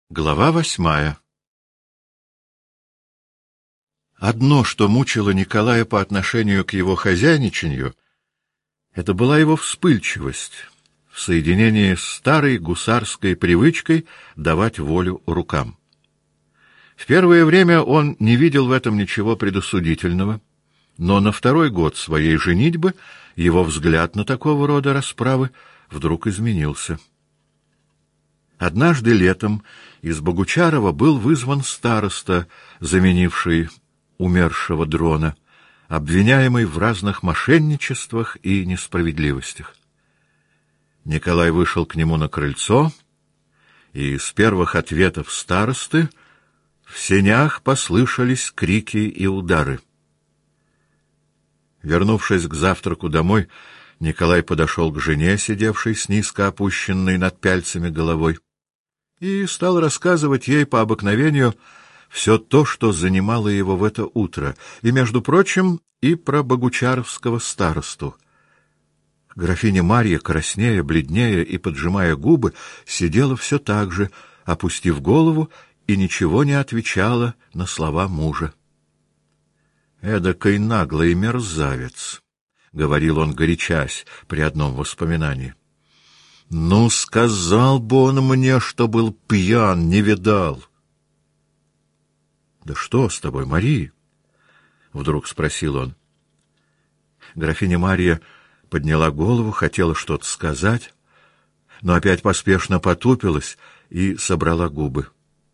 Глава 8. Одно, что мучило Николая по отношению к его хозяйничанию, это была его вспыльчивость в соединении с старой гусарской привычкой давать волю рукам. В первое время он не видел в этом ничего предосудительного, но на второй год своей женитьбы его взгляд на такого рода расправы вдруг изменился. Однажды летом из Богучарова был вызван староста, заменивший умершего Дрона, обвиняемый в разных мошенничествах и несправедливостях. Николай вышел к нему на крыльцо, и с первых ответов старосты в сенях послышались крики и удары. Вернувшись к завтраку домой, Николай подошел к жене, сидевшей с низко опущенной над пяльцами головой, и стал рассказывать ей по обыкновению все то, что занимало его в это утро, и, между прочим, и про богучаровского старосту. Графиня Марья, краснея, бледнея и поджимая губы, сидела все так же, опустив голову, и ничего не отвечала на слова мужа. «Эдакой наглый мерзавец», — говорил он, горячась при одном воспоминании. «Ну, сказал бы он мне, что был пьян, не видал». «Да что с тобой, Мария?» — вдруг спросил он. Графиня Марья подняла голову, хотела что-то сказать, но опять поспешно потупилась и собрала губы.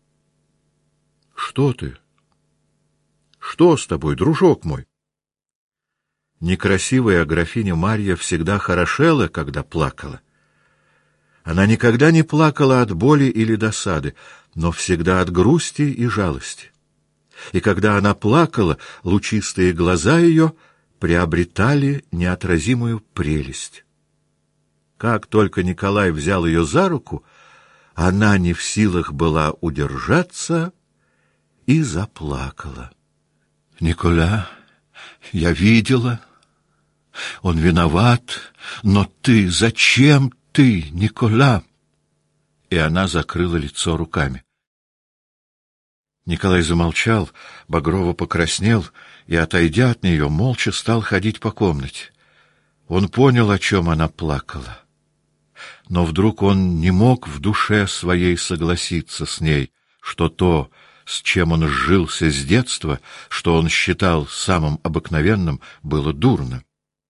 «Что ты? Что с тобой, дружок мой?» Некрасивая графиня Марья всегда хорошела, когда плакала. Она никогда не плакала от боли или досады, но всегда от грусти и жалости. И когда она плакала, лучистые глаза ее приобретали неотразимую прелесть. Как только Николай взял ее за руку, она не в силах была удержаться и заплакала. «Николя, я видела. Он виноват, но ты, зачем ты, Николя?» И она закрыла лицо руками. Николай замолчал, багрово покраснел и, отойдя от нее, молча стал ходить по комнате. Он понял, о чем она плакала. Но вдруг он не мог в душе своей согласиться с ней, что то, с чем он сжился с детства, что он считал самым обыкновенным, было дурно.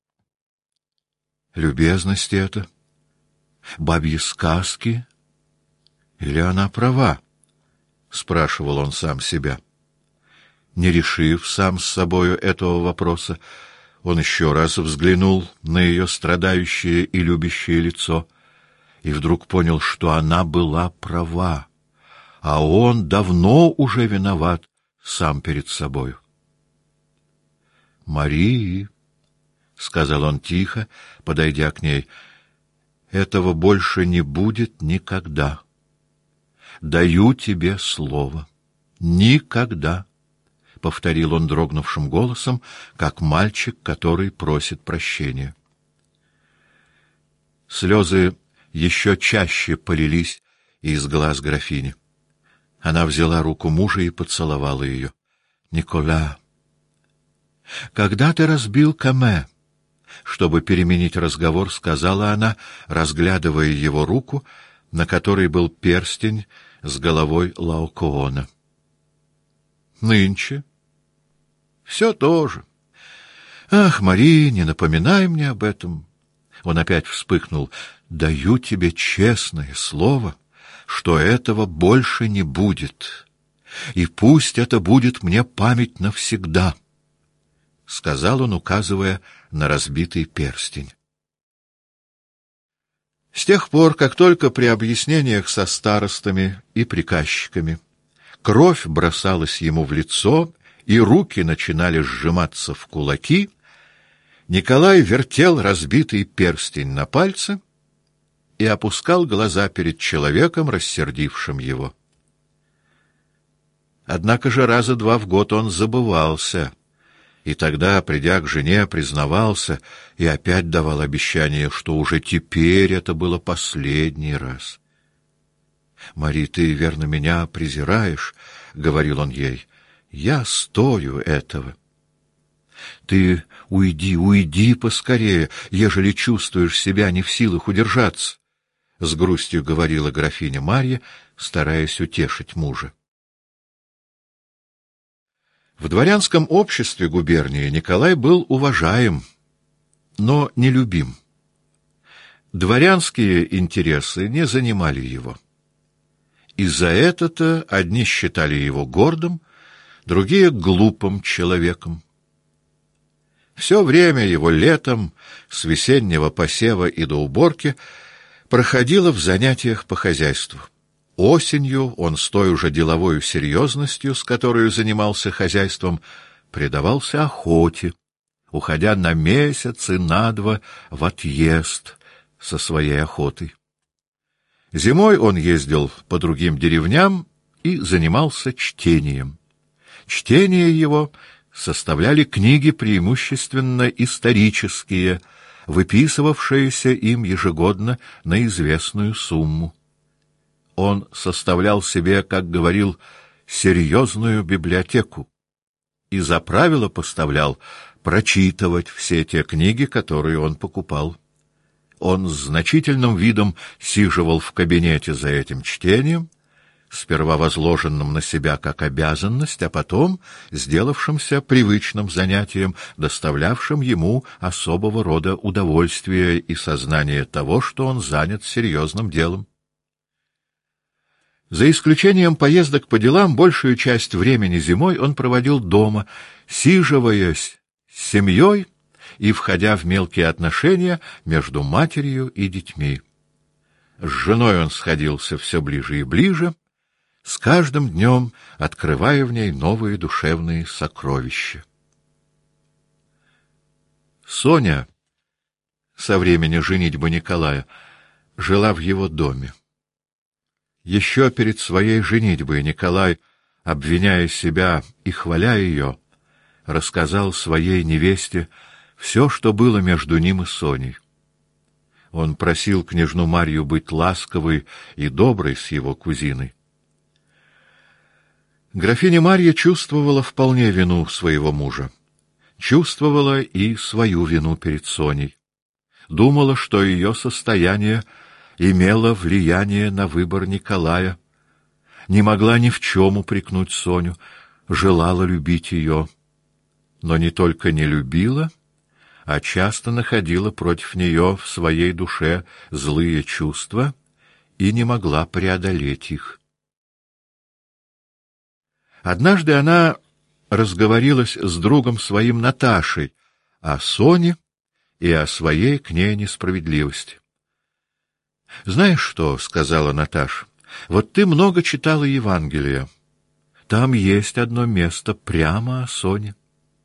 Любезность это? Бабьи сказки? Или она права? — спрашивал он сам себя. Не решив сам с собою этого вопроса, он еще раз взглянул на ее страдающее и любящее лицо и вдруг понял, что она была права, а он давно уже виноват сам перед собою. «Марии», — сказал он тихо, подойдя к ней, — «этого больше не будет никогда. Даю тебе слово. Никогда», — повторил он дрогнувшим голосом, как мальчик, который просит прощения. Слезы еще чаще полились из глаз графини. Она взяла руку мужа и поцеловала ее. «Николя, когда ты разбил Каме?» Чтобы переменить разговор, сказала она, разглядывая его руку, на которой был перстень с головой Лаокоона. «Нынче. Все то же. Ах, Мария, не напоминай мне об этом». Он опять вспыхнул. «Даю тебе честное слово, что этого больше не будет. И пусть это будет мне память навсегда», — сказал он, указывая на разбитый перстень. С тех пор, как только при объяснениях со старостами и приказчиками кровь бросалась ему в лицо и руки начинали сжиматься в кулаки, Николай вертел разбитый перстень на пальце и опускал глаза перед человеком, рассердившим его. Однако же раза два в год он забывался, и тогда, придя к жене, признавался и опять давал обещание, что уже теперь это было последний раз. «Мари, ты, верно, меня презираешь», — говорил он ей. «Я стою этого». «Ты уйди, уйди поскорее, ежели чувствуешь себя не в силах удержаться», — с грустью говорила графиня Марья, стараясь утешить мужа. В дворянском обществе губернии Николай был уважаем, но не любим. Дворянские интересы не занимали его. И за это-то одни считали его гордым, другие — глупым человеком. Все время его летом, с весеннего посева и до уборки, проходило в занятиях по хозяйству. Осенью он с той уже деловой серьезностью, с которой занимался хозяйством, предавался охоте, уходя на месяц и на два в отъезд со своей охотой. Зимой он ездил по другим деревням и занимался чтением. Чтение его составляли книги преимущественно исторические, выписывавшиеся им ежегодно на известную сумму. Он составлял себе, как говорил, серьезную библиотеку и за правило поставлял прочитывать все те книги, которые он покупал. Он с значительным видом сиживал в кабинете за этим чтением, сперва возложенным на себя как обязанность, а потом сделавшимся привычным занятием, доставлявшим ему особого рода удовольствие и сознание того, что он занят серьезным делом. За исключением поездок по делам, большую часть времени зимой он проводил дома, сиживаясь с семьей и входя в мелкие отношения между матерью и детьми. С женой он сходился все ближе и ближе, с каждым днем открывая в ней новые душевные сокровища. Соня со времени женитьбы Николая жила в его доме. Еще перед своей женитьбой Николай, обвиняя себя и хваля ее, рассказал своей невесте все, что было между ним и Соней. Он просил княжну Марью быть ласковой и доброй с его кузиной. Графиня Марья чувствовала вполне вину своего мужа, чувствовала и свою вину перед Соней, думала, что ее состояние имело влияние на выбор Николая, не могла ни в чем упрекнуть Соню, желала любить ее, но не только не любила, а часто находила против нее в своей душе злые чувства и не могла преодолеть их. Однажды она разговорилась с другом своим Наташей о Соне и о своей к ней несправедливости. «Знаешь что?» — сказала Наташа. «Вот ты много читала Евангелия. Там есть одно место прямо о Соне».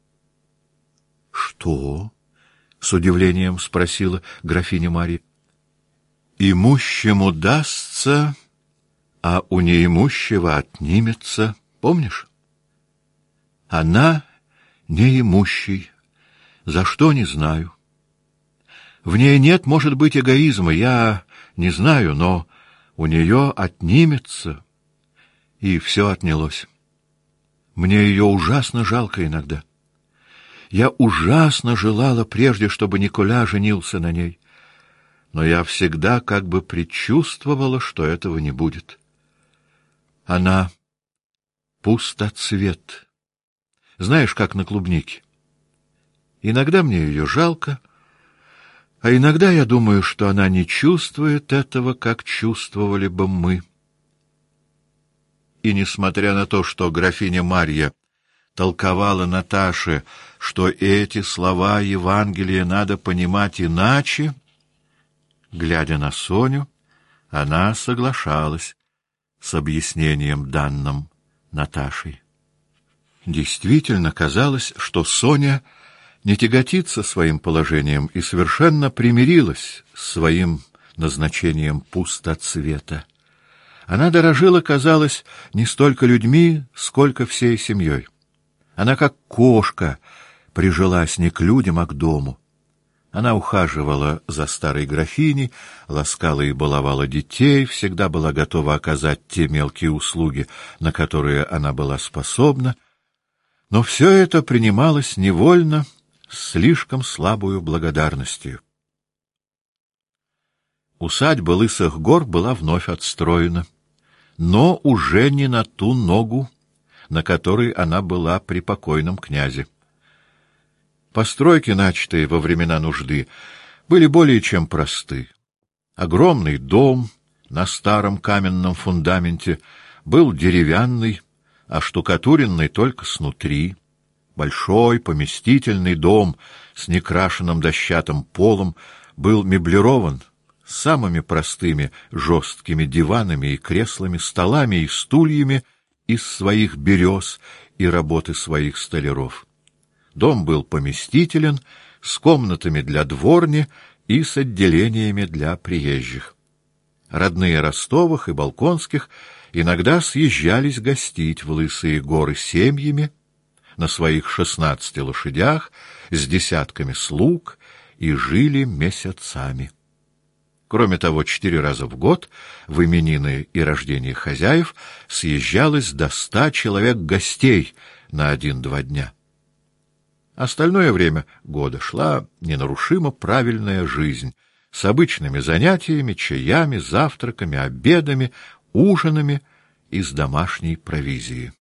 «Что?» — с удивлением спросила графиня Марья. «Имущему дастся, а у неимущего отнимется». Помнишь? Она неимущий. За что, не знаю. В ней нет, может быть, эгоизма, я не знаю, но у нее отнимется, и все отнялось. Мне ее ужасно жалко иногда. Я ужасно желала прежде, чтобы Николя женился на ней, но я всегда как бы предчувствовала, что этого не будет. Она пустоцвет. Знаешь, как на клубнике. Иногда мне ее жалко, а иногда я думаю, что она не чувствует этого, как чувствовали бы мы. И несмотря на то, что графиня Марья толковала Наташе, что эти слова Евангелия надо понимать иначе, глядя на Соню, она соглашалась с объяснением данным Наташей. Действительно казалось, что Соня не тяготится своим положением и совершенно примирилась с своим назначением пустоцвета. Она дорожила, казалось, не столько людьми, сколько всей семьей. Она, как кошка, прижилась не к людям, а к дому. Она ухаживала за старой графиней, ласкала и баловала детей, всегда была готова оказать те мелкие услуги, на которые она была способна, но все это принималось невольно, с слишком слабою благодарностью. Усадьба Лысых гор была вновь отстроена, но уже не на ту ногу, на которой она была при покойном князе. Постройки, начатые во времена нужды, были более чем просты. Огромный дом на старом каменном фундаменте был деревянный, оштукатуренный только снутри. Большой поместительный дом с некрашенным дощатым полом был меблирован самыми простыми жесткими диванами и креслами, столами и стульями из своих берез и работы своих столяров. Дом был поместителен, с комнатами для дворни и с отделениями для приезжих. Родные Ростовых и Болконских иногда съезжались гостить в Лысые горы семьями, на своих 16 лошадях, с десятками слуг, и жили месяцами. Кроме того, 4 раза в год в именины и рождения хозяев съезжалось до 100 человек гостей на 1-2 дня. Остальное время года шла ненарушимо правильная жизнь с обычными занятиями, чаями, завтраками, обедами, ужинами из домашней провизии.